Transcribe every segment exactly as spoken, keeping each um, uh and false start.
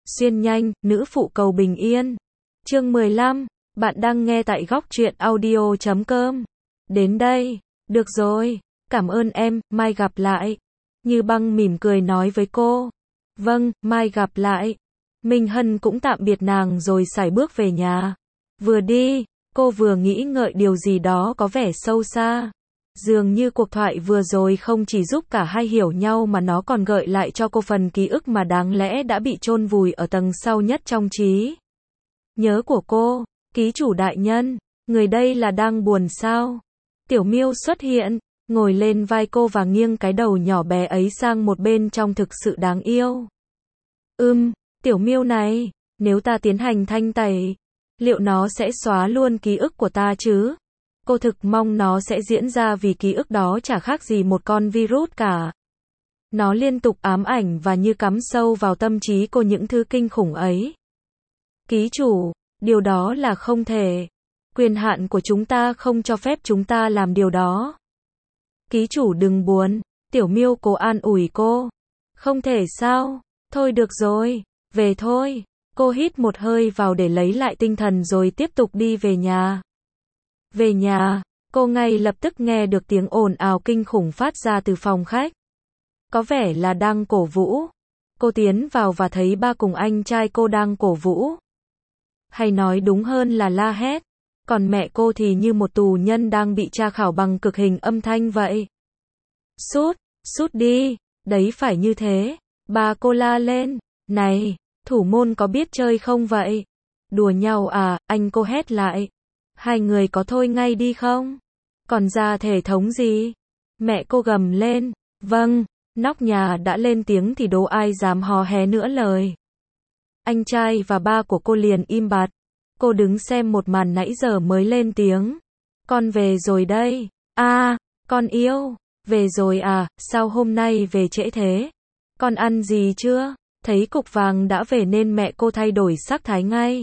Xuyên nhanh, nữ phụ cầu bình yên. Chương mười lăm, bạn đang nghe tại góc truyện audio chấm com. Đến đây, được rồi, cảm ơn em, mai gặp lại. Như Băng mỉm cười nói với cô. Vâng, mai gặp lại. Minh Hân cũng tạm biệt nàng rồi sải bước về nhà. Vừa đi, cô vừa nghĩ ngợi điều gì đó có vẻ sâu xa. Dường như cuộc thoại vừa rồi không chỉ giúp cả hai hiểu nhau mà nó còn gợi lại cho cô phần ký ức mà đáng lẽ đã bị chôn vùi ở tầng sâu nhất trong trí nhớ của cô. Ký chủ đại nhân, người đây là đang buồn sao? Tiểu Miêu xuất hiện, ngồi lên vai cô và nghiêng cái đầu nhỏ bé ấy sang một bên trông thực sự đáng yêu. Ừm, Tiểu Miêu này, nếu ta tiến hành thanh tẩy, liệu nó sẽ xóa luôn ký ức của ta chứ? Cô thực mong nó sẽ diễn ra vì ký ức đó chả khác gì một con virus cả. Nó liên tục ám ảnh và như cắm sâu vào tâm trí cô những thứ kinh khủng ấy. Ký chủ, điều đó là không thể. Quyền hạn của chúng ta không cho phép chúng ta làm điều đó. Ký chủ đừng buồn, Tiểu Miêu cố an ủi cô. Không thể sao? Thôi được rồi, về thôi. Cô hít một hơi vào để lấy lại tinh thần rồi tiếp tục đi về nhà. Về nhà, cô ngay lập tức nghe được tiếng ồn ào kinh khủng phát ra từ phòng khách. Có vẻ là đang cổ vũ. Cô tiến vào và thấy ba cùng anh trai cô đang cổ vũ. Hay nói đúng hơn là la hét. Còn mẹ cô thì như một tù nhân đang bị tra khảo bằng cực hình âm thanh vậy. Sút, sút đi, đấy phải như thế. Ba cô la lên. Này, thủ môn có biết chơi không vậy? Đùa nhau à, anh cô hét lại. Hai người có thôi ngay đi không? Còn ra thể thống gì? Mẹ cô gầm lên. Vâng, nóc nhà đã lên tiếng thì đố ai dám hò hé nữa lời. Anh trai và ba của cô liền im bặt. Cô đứng xem một màn nãy giờ mới lên tiếng. Con về rồi đây. À, con yêu. Về rồi à, sao hôm nay về trễ thế? Con ăn gì chưa? Thấy cục vàng đã về nên mẹ cô thay đổi sắc thái ngay.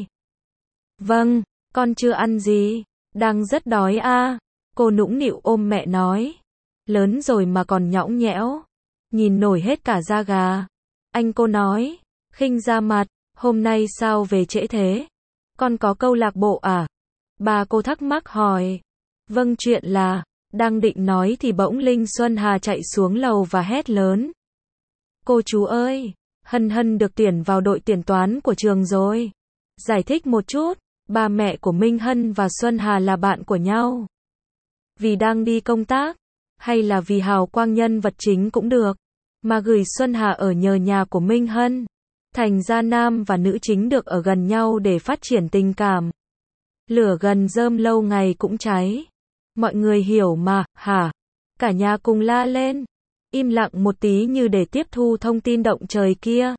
Vâng, con chưa ăn gì. Đang rất đói à. Cô nũng nịu ôm mẹ nói. Lớn rồi mà còn nhõng nhẽo. Nhìn nổi hết cả da gà. Anh cô nói. Khinh ra mặt. Hôm nay sao về trễ thế? Con có câu lạc bộ à? Bà cô thắc mắc hỏi. Vâng, chuyện là, đang định nói thì bỗng Linh Xuân Hà chạy xuống lầu và hét lớn. Cô chú ơi, Hân Hân được tuyển vào đội tuyển toán của trường rồi. Giải thích một chút, ba mẹ của Minh Hân và Xuân Hà là bạn của nhau. Vì đang đi công tác, hay là vì hào quang nhân vật chính cũng được, mà gửi Xuân Hà ở nhờ nhà của Minh Hân. Thành ra nam và nữ chính được ở gần nhau để phát triển tình cảm. Lửa gần rơm lâu ngày cũng cháy. Mọi người hiểu mà, hả? Cả nhà cùng la lên. Im lặng một tí như để tiếp thu thông tin động trời kia.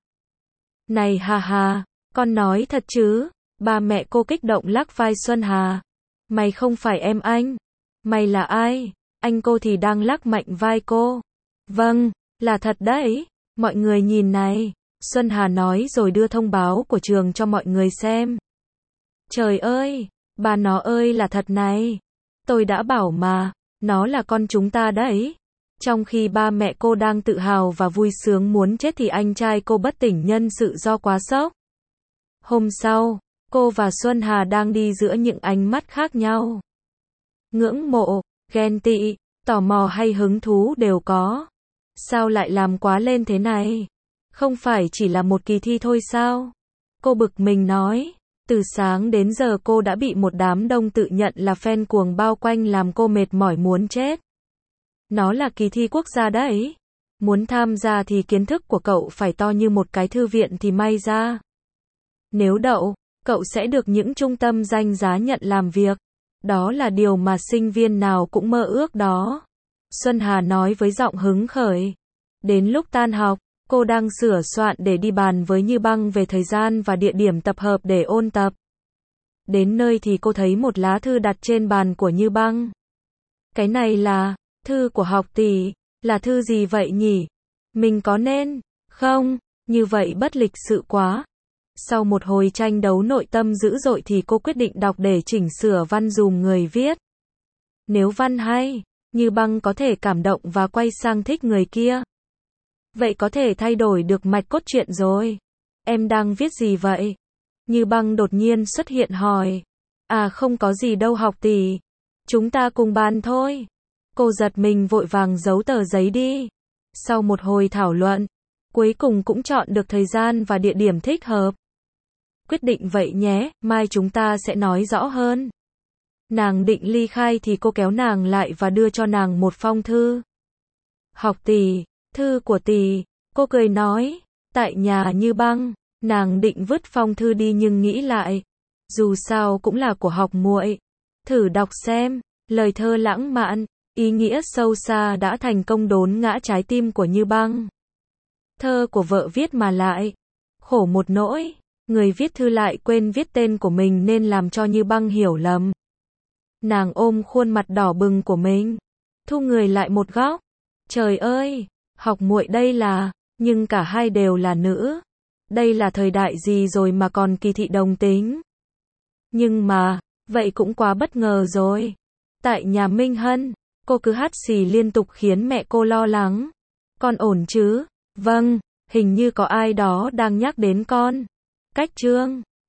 Này hà hà, con nói thật chứ? Ba mẹ cô kích động lắc vai Xuân Hà. Mày không phải em anh. Mày là ai? Anh cô thì đang lắc mạnh vai cô. Vâng, là thật đấy. Mọi người nhìn này. Xuân Hà nói rồi đưa thông báo của trường cho mọi người xem. Trời ơi, bà nó ơi là thật này. Tôi đã bảo mà, nó là con chúng ta đấy. Trong khi ba mẹ cô đang tự hào và vui sướng muốn chết thì anh trai cô bất tỉnh nhân sự do quá sốc. Hôm sau, cô và Xuân Hà đang đi giữa những ánh mắt khác nhau. Ngưỡng mộ, ghen tị, tò mò hay hứng thú đều có. Sao lại làm quá lên thế này? Không phải chỉ là một kỳ thi thôi sao? Cô bực mình nói. Từ sáng đến giờ cô đã bị một đám đông tự nhận là fan cuồng bao quanh làm cô mệt mỏi muốn chết. Nó là kỳ thi quốc gia đấy. Muốn tham gia thì kiến thức của cậu phải to như một cái thư viện thì may ra. Nếu đậu, cậu sẽ được những trung tâm danh giá nhận làm việc. Đó là điều mà sinh viên nào cũng mơ ước đó. Xuân Hà nói với giọng hứng khởi. Đến lúc tan học, cô đang sửa soạn để đi bàn với Như Băng về thời gian và địa điểm tập hợp để ôn tập. Đến nơi thì cô thấy một lá thư đặt trên bàn của Như Băng. Cái này là thư của học tỷ, là thư gì vậy nhỉ? Mình có nên không? Như vậy bất lịch sự quá. Sau một hồi tranh đấu nội tâm dữ dội thì cô quyết định đọc để chỉnh sửa văn dùm người viết. Nếu văn hay, Như Băng có thể cảm động và quay sang thích người kia. Vậy có thể thay đổi được mạch cốt truyện rồi. em đang viết gì vậy? Như Băng đột nhiên xuất hiện hỏi. À không có gì đâu học tỷ. Chúng ta cùng bàn thôi. Cô giật mình vội vàng giấu tờ giấy đi. Sau một hồi thảo luận, cuối cùng cũng chọn được thời gian và địa điểm thích hợp. Quyết định vậy nhé, mai chúng ta sẽ nói rõ hơn. Nàng định ly khai thì cô kéo nàng lại và đưa cho nàng một phong thư. Học tỷ, thư của tỷ, cô cười nói. Tại nhà Như Băng, nàng định vứt phong thư đi nhưng nghĩ lại. Dù sao cũng là của học muội. Thử đọc xem, lời thơ lãng mạn, ý nghĩa sâu xa đã thành công đốn ngã trái tim của Như Băng. Thơ của vợ viết mà lại. Khổ một nỗi, người viết thư lại quên viết tên của mình nên làm cho Như Băng hiểu lầm. Nàng ôm khuôn mặt đỏ bừng của mình, thu người lại một góc. Trời ơi, học muội đây là, nhưng cả hai đều là nữ. Đây là thời đại gì rồi mà còn kỳ thị đồng tính. Nhưng mà, vậy cũng quá bất ngờ rồi. Tại nhà Minh Hân, cô cứ hắt xì liên tục khiến mẹ cô lo lắng. Con ổn chứ? Vâng, hình như có ai đó đang nhắc đến con. Cách Trương.